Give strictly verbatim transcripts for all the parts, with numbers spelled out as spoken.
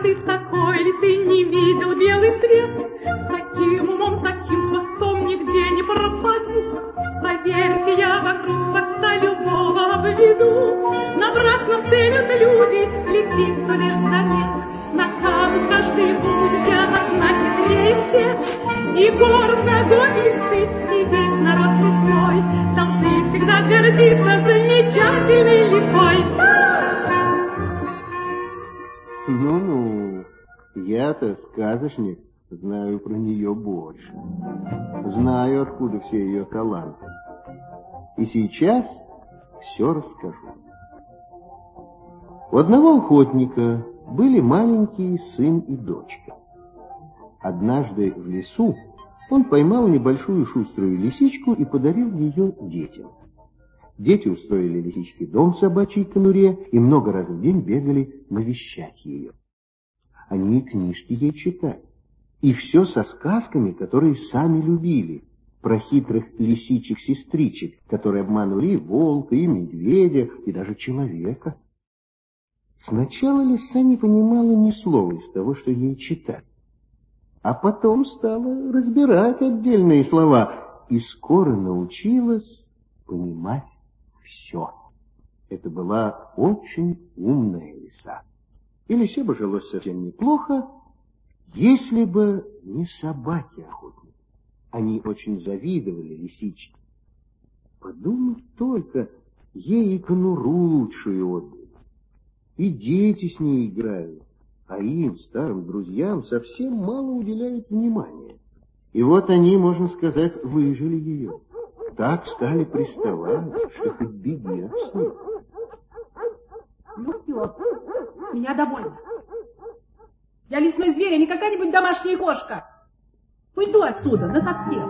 ты такой лисы не видел белый свет. С таким умом, с таким хвостом нигде не пропаду. Поверьте, я вокруг хвоста любого обведу. Напрасно ценят люди лисицу лишь замет. Накажут каждый путь, она хитрее всех. И город гордицы, и весь народ лесной должны всегда гордиться замечательной лисой. Ну-ну, я-то сказочник, знаю про нее больше. Знаю, откуда все ее таланты. И сейчас все расскажу. У одного охотника были маленький сын и дочка. Однажды в лесу он поймал небольшую шуструю лисичку и подарил ее детям. Дети устроили лисичке дом в собачьей конуре и много раз в день бегали навещать ее. Они книжки ей читали. И все со сказками, которые сами любили. Про хитрых лисичек-сестричек, которые обманывали и волка, и медведя, и даже человека. Сначала лиса не понимала ни слова из того, что ей читали. А потом стала разбирать отдельные слова и скоро научилась понимать все. Это была очень умная лиса. И лисе бы жилось совсем неплохо, если бы не собаки-охотники. Они очень завидовали лисичке. Подумать только, ей и конуру лучшую отдали. И дети с ней играют, а им, старым друзьям, совсем мало уделяют внимания. И вот они, можно сказать, выжили ее. Так стали приставать, что хоть беги отсюда. Ну все, меня довольно. Я лесной зверь, а не какая-нибудь домашняя кошка. Уйду отсюда, насовсем.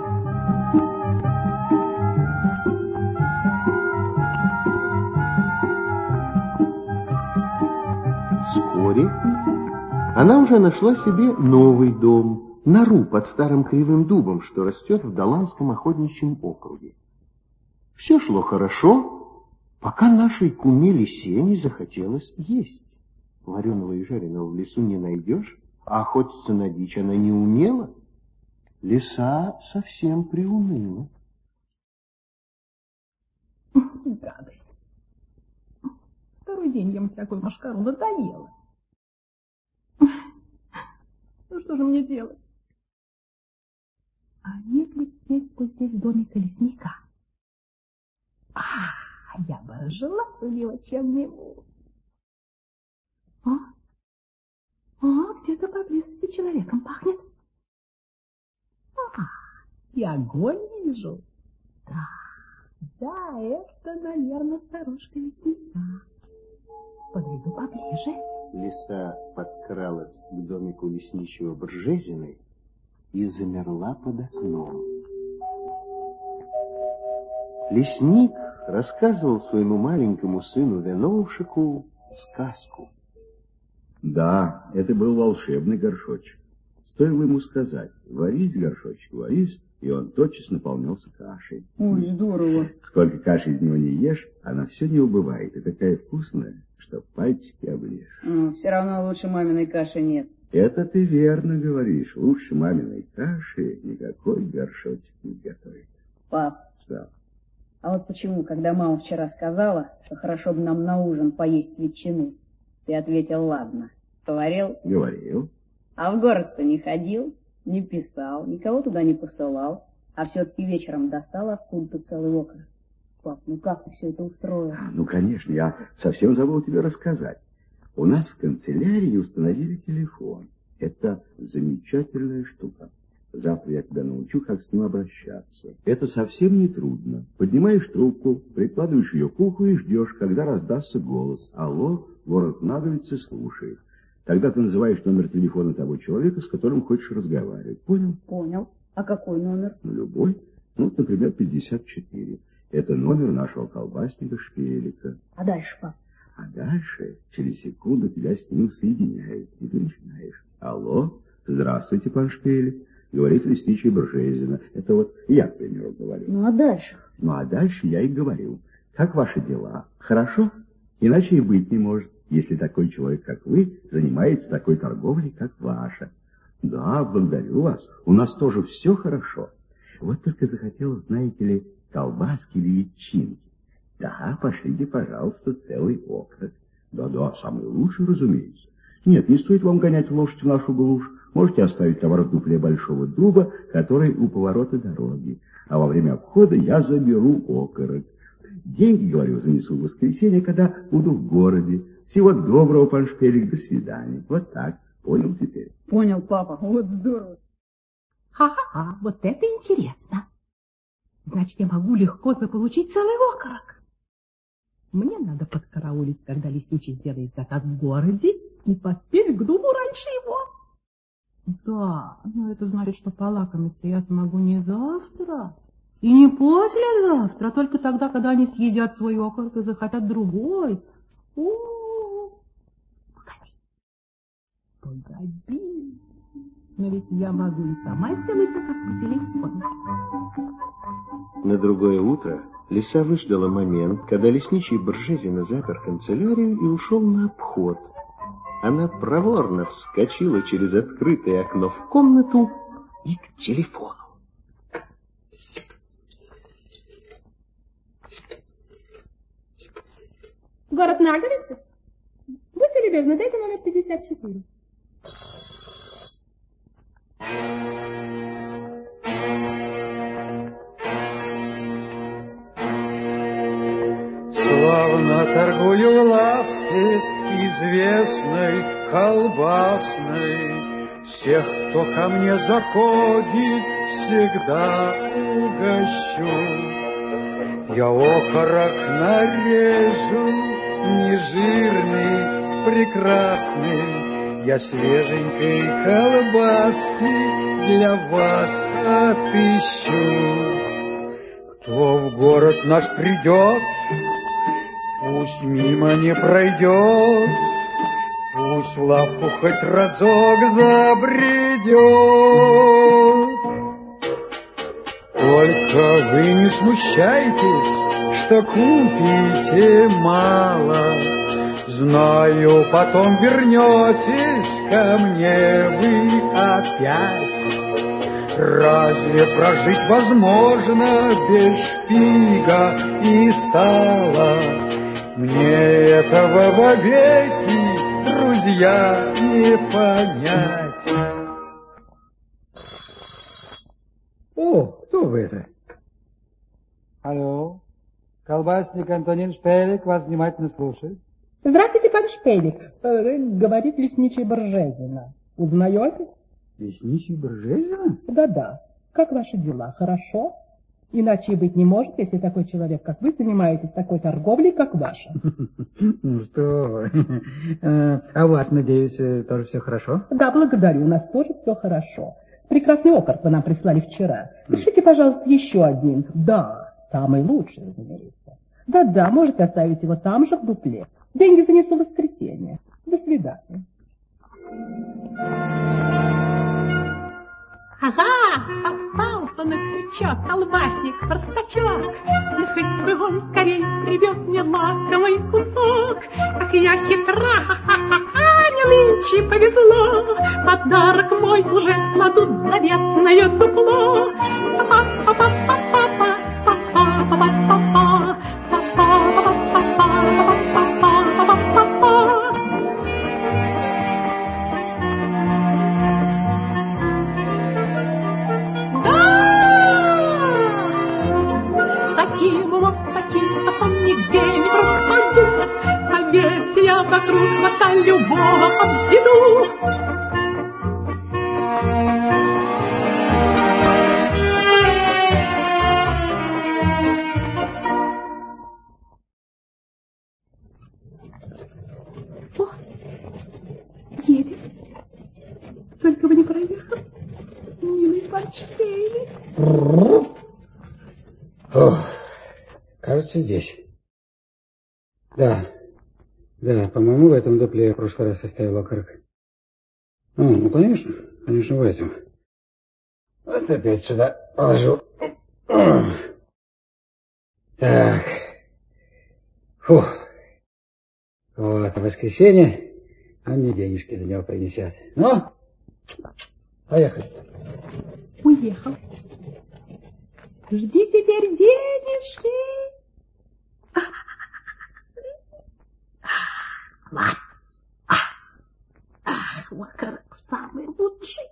Вскоре она уже нашла себе новый дом, нору под старым кривым дубом, что растет в Даланском охотничьем округе. Все шло хорошо, пока нашей куме лисе не захотелось есть. Вареного и жареного в лесу не найдешь, а охотиться на дичь она не умела. Лиса совсем приуныла. Гадость. Второй день ем всякую машкару, надоело. Ну что же мне делать? А нет ли где-нибудь здесь домика лесника? А, я бы разжила его чем-нибудь. А? А, где-то поблизости человеком пахнет. А, и огонь вижу. Да, да, это, наверное, старушка лесника. Подойду поближе. Лиса подкралась к домику лесничего Бржезиной и замерла под окном. Лесник рассказывал своему маленькому сыну Веновшику сказку. Да, это был волшебный горшочек. Стоило ему сказать: варись, горшочек, варись, и он тотчас наполнялся кашей. Ой, здорово. Сколько каши из него не ешь, она все не убывает, и такая вкусная, что пальчики оближешь. Ну, все равно лучше маминой каши нет. Это ты верно говоришь. Лучше маминой каши никакой горшочек не сготовит. Пап. Что? А вот почему, когда мама вчера сказала, что хорошо бы нам на ужин поесть ветчины, ты ответил: ладно. Говорил? Говорил. А в город-то не ходил, не писал, никого туда не посылал, а все-таки вечером достал откуда-то целый окорок. Пап, ну как ты все это устроил? Ну, конечно, я совсем забыл тебе рассказать. У нас в канцелярии установили телефон. Это замечательная штука. Завтра я тебя научу, как с ним обращаться. Это совсем не трудно. Поднимаешь трубку, прикладываешь ее к уху и ждешь, когда раздастся голос. Алло, город Наговицы слушает. Тогда ты называешь номер телефона того человека, с которым хочешь разговаривать. Понял? Понял. А какой номер? Ну, любой. Ну, например, пятьдесят четыре. Это номер нашего колбасника Шпелика. А дальше, пап? А дальше, через секунду, тебя с ним соединяют. И ты начинаешь: алло, здравствуйте, пан Шпелик. Говорит лесничий Бржезина. Это вот я, к примеру, говорю. Ну, а дальше? Ну, а дальше я и говорю: как ваши дела? Хорошо? Иначе и быть не может. если такой человек, как вы, занимается такой торговлей, как ваша. Да, благодарю вас. У нас тоже все хорошо. Вот только захотелось, знаете ли, колбаски или ветчинки. Да, пошлите, пожалуйста, целый окорок. Да-да, самый лучший, разумеется. Нет, не стоит вам гонять лошадь в нашу глушь. Можете оставить товар в дупле большого дуба, который у поворота дороги. А во время обхода я заберу окорок. Деньги, говорю, занесу в воскресенье, когда буду в городе. Всего доброго, пан Шпелик, до свидания. Вот так. Понял теперь? Понял, папа. Вот здорово. Ха-ха-ха, вот это интересно. Значит, я могу легко заполучить целый окорок. Мне надо подкараулить, когда лесничий сделает заказ в городе, и поспеть к дому раньше его. Да, но это значит, что полакомиться я смогу не завтра и не послезавтра, а только тогда, когда они съедят свой окорок и захотят другой. О-о-о. Погоди, погоди, но ведь я могу и сама сделать заказ по телефону. На другое утро лиса выждала момент, когда лесничий Боржезина запер канцелярию и ушел на обход. Она проворно вскочила через открытое окно в комнату и к телефону. Город Наговица? Будьте любезны, дайте номер пятьдесят четыре. Славно торгую в лавке известной колбасной. Всех, кто ко мне заходит, всегда угощу. Я окорок нарежу, нежирный, прекрасный. Я свеженькой колбаски для вас отыщу. Кто в город наш придет, пусть мимо не пройдет, пусть в лавку хоть разок забредет. Только вы не смущайтесь, что купите мало. Знаю, потом вернетесь ко мне вы опять. Разве прожить возможно без шпига и сала? Мне этого вовеки, друзья, не понять. О, кто вы это? Алло, колбасник Антонин Шпелик вас внимательно слушает. Здравствуйте, пан Шпелик. Э, говорит лесничий Боржезина. Узнаете? Лесничий Боржезина? Да-да. Как ваши дела? Хорошо? Иначе и быть не может, если такой человек, как вы, занимаетесь такой торговлей, как ваша. Ну что вы. А у вас, надеюсь, тоже все хорошо? Да, благодарю. У нас тоже все хорошо. Прекрасный окорок вы нам прислали вчера. Пишите, пожалуйста, еще один. Да, самый лучший, разумеется. Да-да, можете оставить его там же, в дупле. Деньги занесу в воскресенье. До свидания. Ага, попался на крючок колбасник-простачок. Ну, хоть бы он скорей привез мне лакомый кусок. Ах, я хитра, ха-ха-ха, не нынче повезло. Подарок мой уже кладут в заветное дупло. Па-па-па-па-па-па, па-па-па-па-па, па-па-па-па-па-па-па-па-па. Нигде не пропаду, поверьте, я вокруг хвоста любого обведу. О, едет. Только бы не проехал. Милый панчпелик. Кажется, здесь. Да, да, по-моему, в этом дупле я в прошлый раз оставил окорок. А, ну, конечно, конечно, в этом. Вот опять сюда положу. Так. Фу. Вот, а в воскресенье он мне денежки за него принесет. Ну, поехали. Уехал. Жди теперь денежки. Вот. Ах, Окорок самый лучший.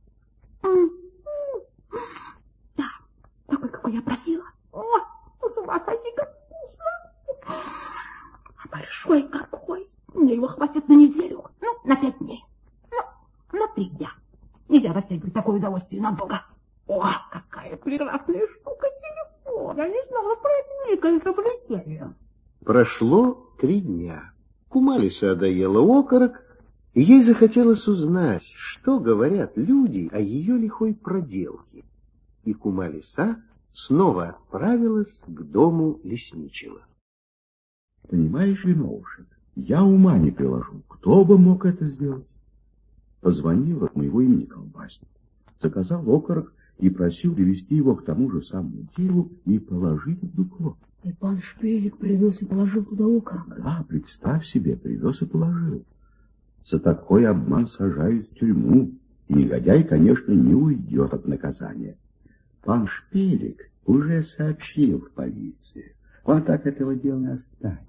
Да, такой, какой я просила. О, с ума сойти, как вкусно. А большой какой. Мне его хватит на неделю. Ну, на пять дней. Ну, на три дня. Нельзя растягивать такое удовольствие надолго. О, какая прекрасная штука телефон. Я не знала про это великое изобретение. Прошло три дня. Кумалиса одоела окорок, и ей захотелось узнать, что говорят люди о ее лихой проделке. И Кумалиса снова отправилась к дому лесничего. Понимаешь, Виновушек, я ума не приложу. Кто бы мог это сделать? Позвонил от моего имени колбасник, заказал окорок и просил привезти его к тому же самому дереву и положить в дупло. И пан Шпелик привез и положил туда окорок. Да, представь себе, привез и положил. За такой обман сажают в тюрьму, и негодяй, конечно, не уйдет от наказания. Пан Шпелик уже сообщил в полицию. Он так этого дела не оставит.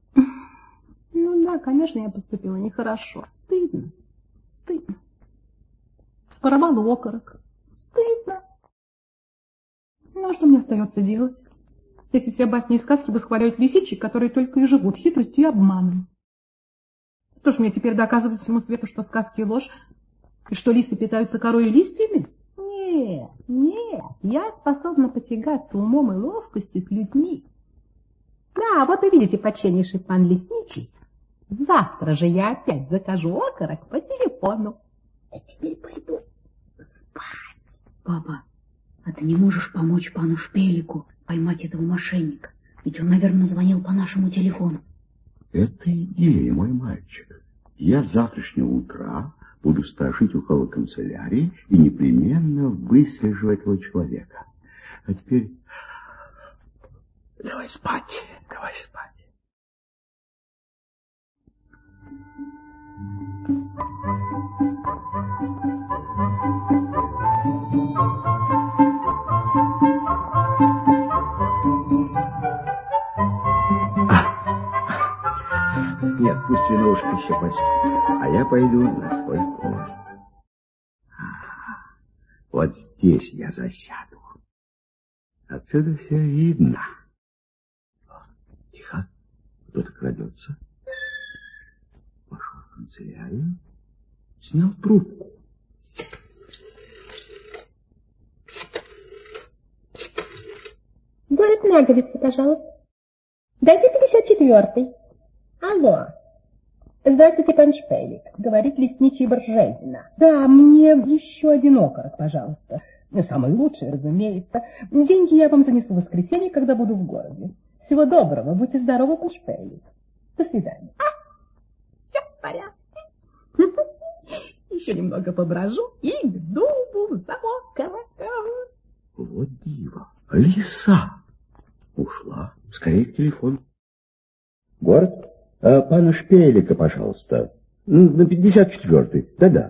Ну да, конечно, я поступила нехорошо. Стыдно. Стыдно. Своровала окорок. Стыдно. Ну, а что мне остается делать, если все басни и сказки восхваляют лисичек, которые только и живут хитростью и обманом? Что ж мне теперь доказывать всему свету, что сказки ложь, и что лисы питаются корой и листьями? Нет, нет, я способна потягаться умом и ловкостью с людьми. Да, вот и видите, почтеннейший пан лесничий, завтра же я опять закажу окорок по телефону. А теперь пойду спать. Папа, а ты не можешь помочь пану Шпелику поймать этого мошенника? Ведь он, наверное, звонил по нашему телефону. Это идея, мой мальчик. Я с завтрашнего утра буду сторожить около канцелярии и непременно выслежу этого человека. А теперь давай спать, давай спать. Нет, пусть Виновушек еще поспит, а я пойду на свой пост. Ага, вот здесь я засяду. Отсюда все видно. Тихо, кто-то крадется. Пошел в канцелярию, снял трубку. Город Наговица, пожалуйста. Дайте пятьдесят четвёртый. Алло. Здравствуйте, пан Шпелик. Говорит лесничий Боржезина. Да, мне еще один окорок, пожалуйста. Самый лучший, разумеется. Деньги я вам занесу в воскресенье, когда буду в городе. Всего доброго. Будьте здоровы, пан Шпелик. До свидания. А, все в порядке. Еще немного поброжу и к дубу за окороком. Вот диво. Лиса ушла. Скорее к телефону. Город? А, пана Шпелика, пожалуйста. На пятьдесят четвёртый. Да-да.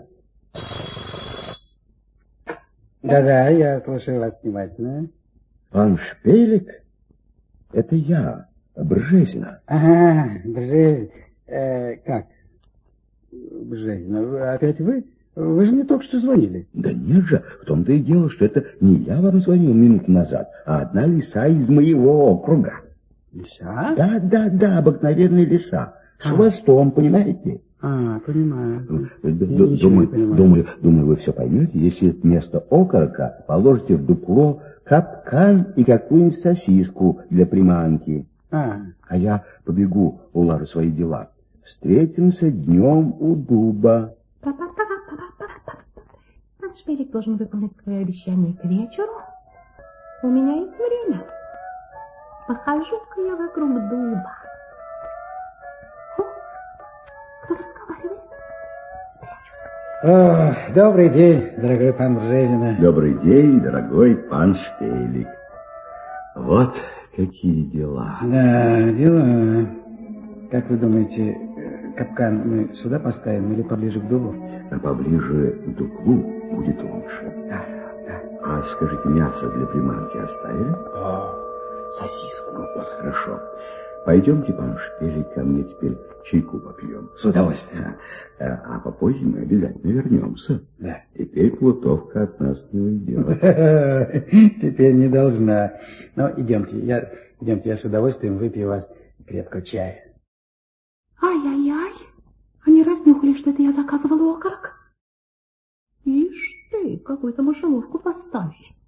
Да-да, я слушаю вас внимательно. Пан Шпелик? Это я, Бржезина. Ага, Бржезина. Э, как? Бржезина, опять вы? Вы же мне только что звонили. Да нет же, в том-то и дело, что это не я вам звонил минуту назад, а одна лиса из моего округа. Лиса? Да, да, да, обыкновенная лиса. С а. хвостом, понимаете? А, понимаю. Думаю, думаю, думаю, вы все поймете, если вместо окорока положите в дупло капкан и какую-нибудь сосиску для приманки. А, а я побегу, улажу свои дела. Встретимся днем у дуба. Пан Шпелик должен выполнить свое обещание к вечеру. У меня есть время. Похожу-ка я вокруг дуба. О, кто разговаривает? Спрячусь. О, добрый день, дорогой пан Бржезина. Добрый день, дорогой пан Шпелик. Вот какие дела. Да, дела. Как вы думаете, капкан мы сюда поставим или поближе к дубу? А поближе к дуплу будет лучше. Да, да. А скажите, мясо для приманки оставили? О, сосиску. Ну, вот, хорошо. Пойдемте, пан Шпиль, ко мне теперь чайку попьем. С удовольствием. А, а попозже мы обязательно вернемся. Да. Теперь плутовка от нас не уйдет. Теперь не должна. Ну, идемте, я, идемте, я с удовольствием выпью у вас крепкого чая. Ай-яй-яй, они разнюхали, что это я заказывала окорок. Ишь ты, какую-то мышеловку поставили.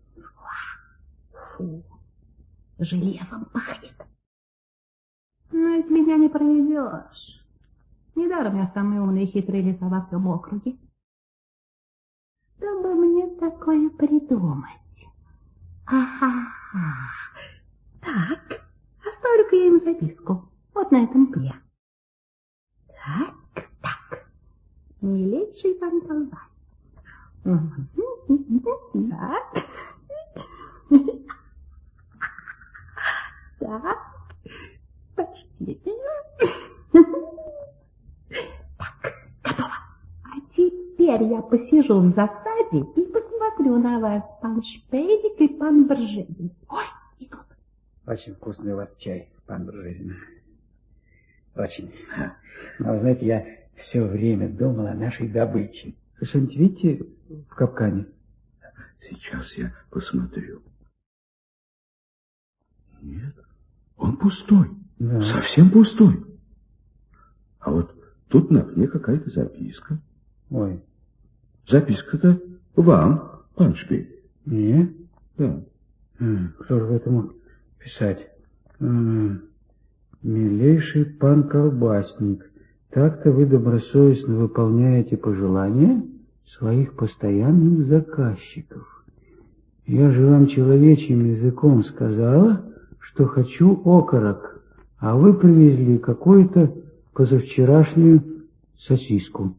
Фу, железом пахнет. Но ведь меня не проведешь. Недаром я самый умный и хитрый лиса во всем округе. Что бы мне такое придумать? Ага, так, оставлю-ка я им записку. Вот на этом пне. Так, так, милейший пан колбасник. Так. Так, почтительно. Так, готово. А теперь я посижу в засаде и посмотрю на вас, пан Шпейлик и пан Бржезин. Ой, идут. Очень вкусный у вас чай, пан Бржезин. Очень. Но, вы знаете, я все время думал о нашей добыче. Вы что-нибудь видите в капкане? Сейчас я посмотрю. Нет, он пустой. Да. Совсем пустой. А вот тут на пне какая-то записка. Ой. Записка-то вам, пан Шпиль. Мне? Да. Кто же в этом мог писать? Милейший пан колбасник, так-то вы добросовестно выполняете пожелания своих постоянных заказчиков. Я же вам человечьим языком сказала, что хочу окорок, а вы привезли какую-то позавчерашнюю сосиску.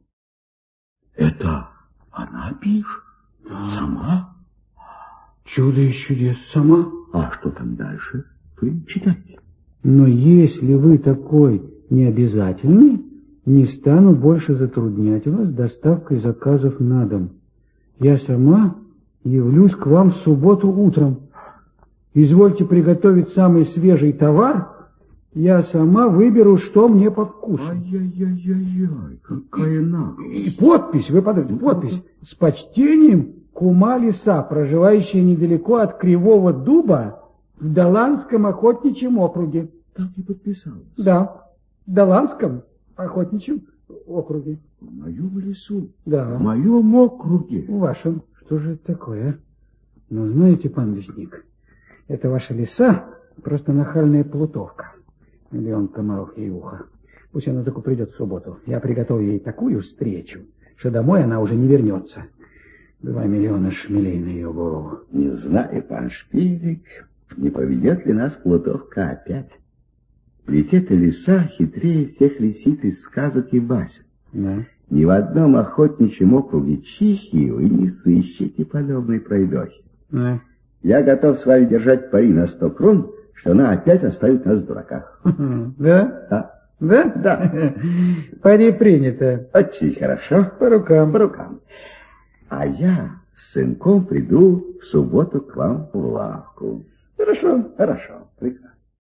Это она пишет? Да. Сама? Чудо из чудес, сама. А что там дальше? Вы читайте. Но если вы такой необязательный, не стану больше затруднять вас доставкой заказов на дом. Я сама явлюсь к вам в субботу утром. Извольте приготовить самый свежий товар, я сама выберу, что мне по вкусу. Ай-яй-яй-яй, какая наглость. И подпись, вы подумайте, подпись. С почтением, кума Лиса, проживающая недалеко от Кривого Дуба, в Доланском охотничьем округе. Так и подписалась. Да, в Доланском охотничьем округе. В моем лесу? Да. В моем округе? В вашем. Что же это такое, а? Ну, знаете, пан лесник, это ваша лиса просто нахальная плутовка. Миллион комаров ей ухо. Пусть она только придет в субботу. Я приготовлю ей такую встречу, что домой она уже не вернется. Два миллиона шмелей на ее голову. Не знаю, пан Шпилик, не поведет ли нас плутовка опять. Ведь эта лиса хитрее всех лисиц из сказок и басен. Да. Ни в одном охотничьем округе Чихи вы не сыщете подобной пройдохи. Да. Я готов с вами держать пари на сто крон, что она опять оставит нас в дураках. Да? Да. Да? Да. Пари принято. Очень хорошо. По рукам. По рукам. А я с сынком приду в субботу к вам в лавку. Хорошо. Хорошо. Прекрасно.